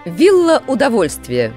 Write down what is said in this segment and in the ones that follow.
Вилла удовольствия.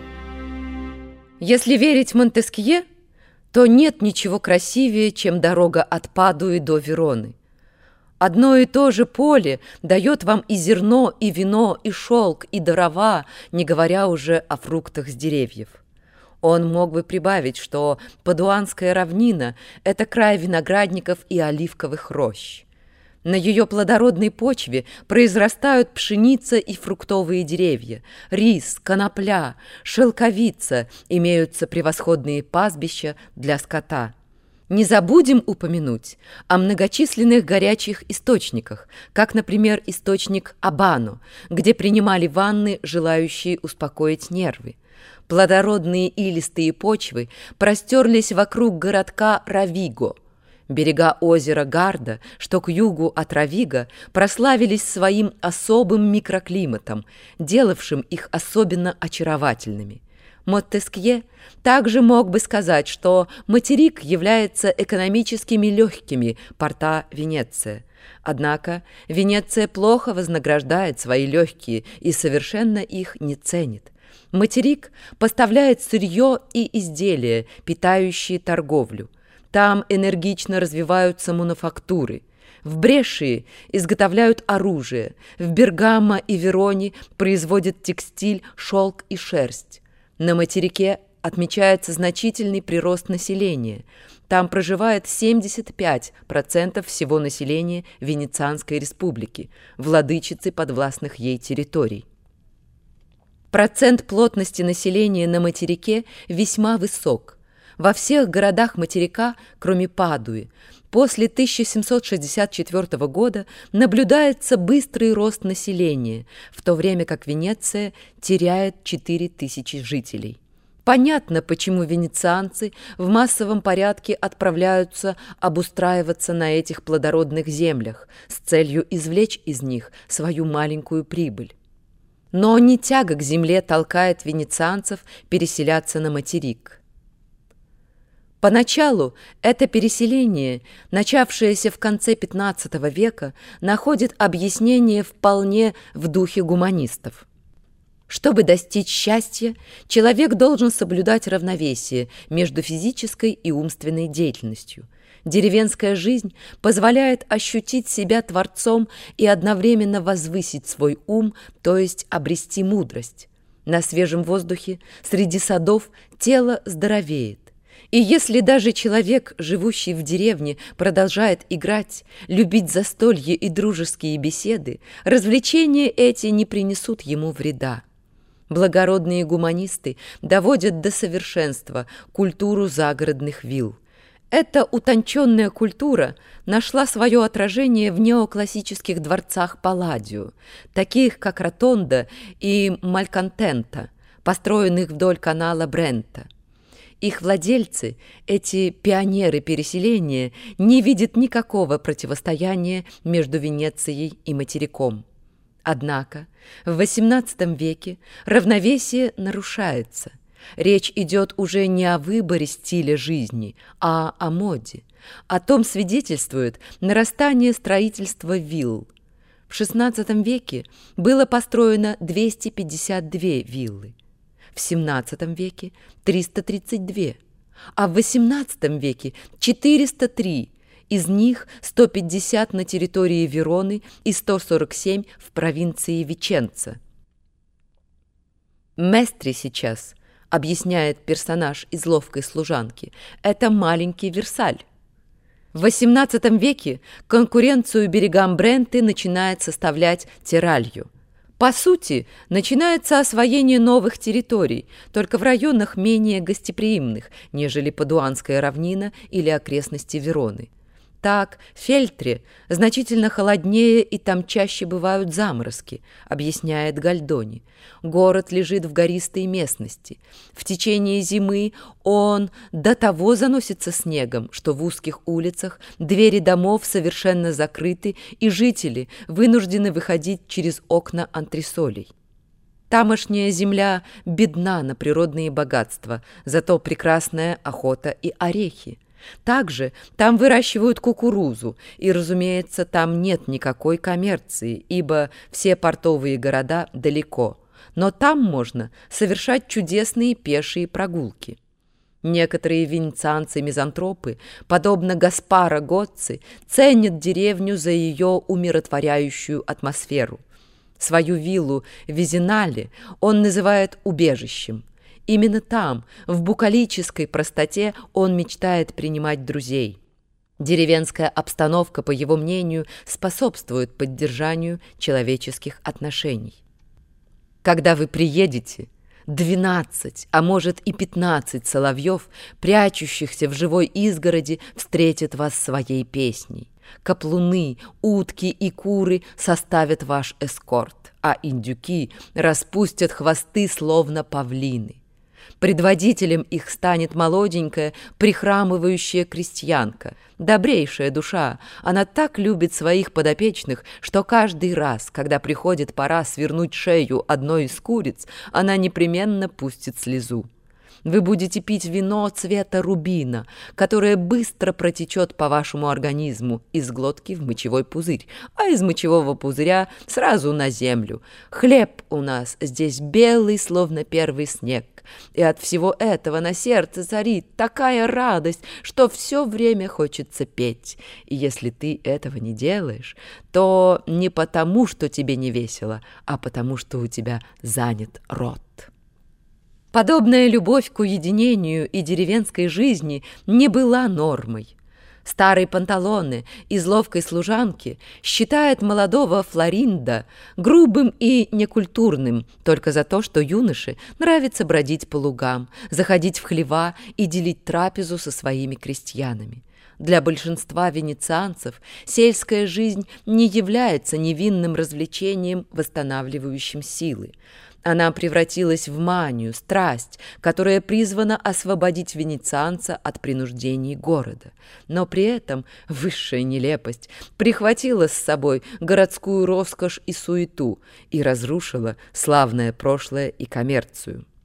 Если верить Монтескье, то нет ничего красивее, чем дорога от Падуи до Вероны. Одно и то же поле дает вам и зерно, и вино, и шелк, и дрова, не говоря уже о фруктах с деревьев. Он мог бы прибавить, что Падуанская равнина – это край виноградников и оливковых рощ. На ее плодородной почве произрастают пшеница и фруктовые деревья, рис, конопля, шелковица, имеются превосходные пастбища для скота. Не забудем упомянуть о многочисленных горячих источниках, как, например, источник Абано, где принимали ванны желающие успокоить нервы. Плодородные илистые почвы простерлись вокруг городка Равиго. Берега озера Гарда, что к югу от Равиго, прославились своим особым микроклиматом, делавшим их особенно очаровательными. Монтескье также мог бы сказать, что материк является экономическими легкими порта Венеция. Однако Венеция плохо вознаграждает свои легкие и совершенно их не ценит. Материк поставляет сырье и изделия, питающие торговлю. Там энергично развиваются мануфактуры. В Брешии изготовляют оружие. В Бергамо и Вероне производят текстиль, шелк и шерсть. На материке отмечается значительный прирост населения. Там проживает 75% всего населения Венецианской республики, владычицы подвластных ей территорий. Процент плотности населения на материке весьма высок. Во всех городах материка, кроме Падуи, после 1764 года наблюдается быстрый рост населения, в то время как Венеция теряет 4000 жителей. Понятно, почему венецианцы в массовом порядке отправляются обустраиваться на этих плодородных землях с целью извлечь из них свою маленькую прибыль. Но не тяга к земле толкает венецианцев переселяться на материк. Поначалу это переселение, начавшееся в конце XV века, находит объяснение вполне в духе гуманистов. Чтобы достичь счастья, человек должен соблюдать равновесие между физической и умственной деятельностью. Деревенская жизнь позволяет ощутить себя творцом и одновременно возвысить свой ум, то есть обрести мудрость. На свежем воздухе, среди садов, тело здоровеет. И если даже человек, живущий в деревне, продолжает играть, любить застолье и дружеские беседы, развлечения эти не принесут ему вреда. Благородные гуманисты доводят до совершенства культуру загородных вилл. Эта утонченная культура нашла свое отражение в неоклассических дворцах Палладио, таких как Ротонда и Мальконтента, построенных вдоль канала Брента. Их владельцы, эти пионеры переселения, не видят никакого противостояния между Венецией и материком. Однако в XVIII веке равновесие нарушается. Речь идет уже не о выборе стиля жизни, а о моде. О том свидетельствует нарастание строительства вилл. В XVI веке было построено 252 виллы. В XVII веке 332, а в XVIII веке 403, из них 150 на территории Вероны и 147 в провинции Виченца. Местри сейчас, объясняет персонаж из «Ловкой служанки», это маленький Версаль. В XVIII веке конкуренцию берегам Бренты начинает составлять Тиралью. По сути, начинается освоение новых территорий, только в районах менее гостеприимных, нежели Падуанская равнина или окрестности Вероны. Так, Фельтре значительно холоднее и там чаще бывают заморозки, объясняет Гальдони. Город лежит в гористой местности. В течение зимы он до того заносится снегом, что в узких улицах двери домов совершенно закрыты, и жители вынуждены выходить через окна антресолей. Тамошняя земля бедна на природные богатства, зато прекрасная охота и орехи. Также там выращивают кукурузу, и, разумеется, там нет никакой коммерции, ибо все портовые города далеко, но там можно совершать чудесные пешие прогулки. Некоторые венецианцы-мизантропы, подобно Гаспаро Гоцци, ценят деревню за ее умиротворяющую атмосферу. Свою виллу в Визинале он называет убежищем. Именно там, в букалической простоте, он мечтает принимать друзей. Деревенская обстановка, по его мнению, способствует поддержанию человеческих отношений. Когда вы приедете, 12, а может и 15 соловьев, прячущихся в живой изгороди, встретят вас своей песней. Каплуны, утки и куры составят ваш эскорт, а индюки распустят хвосты, словно павлины. Предводителем их станет молоденькая, прихрамывающая крестьянка, добрейшая душа. Она так любит своих подопечных, что каждый раз, когда приходит пора свернуть шею одной из куриц, она непременно пустит слезу. Вы будете пить вино цвета рубина, которое быстро протечет по вашему организму из глотки в мочевой пузырь, а из мочевого пузыря сразу на землю. Хлеб у нас здесь белый, словно первый снег. И от всего этого на сердце царит такая радость, что все время хочется петь. И если ты этого не делаешь, то не потому, что тебе не весело, а потому, что у тебя занят рот. Подобная любовь к уединению и деревенской жизни не была нормой. Старый Панталоне из «Ловкой служанки» считает молодого Флоринда грубым и некультурным только за то, что юноше нравится бродить по лугам, заходить в хлева и делить трапезу со своими крестьянами. Для большинства венецианцев сельская жизнь не является невинным развлечением, восстанавливающим силы. Она превратилась в манию, страсть, которая призвана освободить венецианца от принуждений города. Но при этом высшая нелепость прихватила с собой городскую роскошь и суету и разрушила славное прошлое и коммерцию.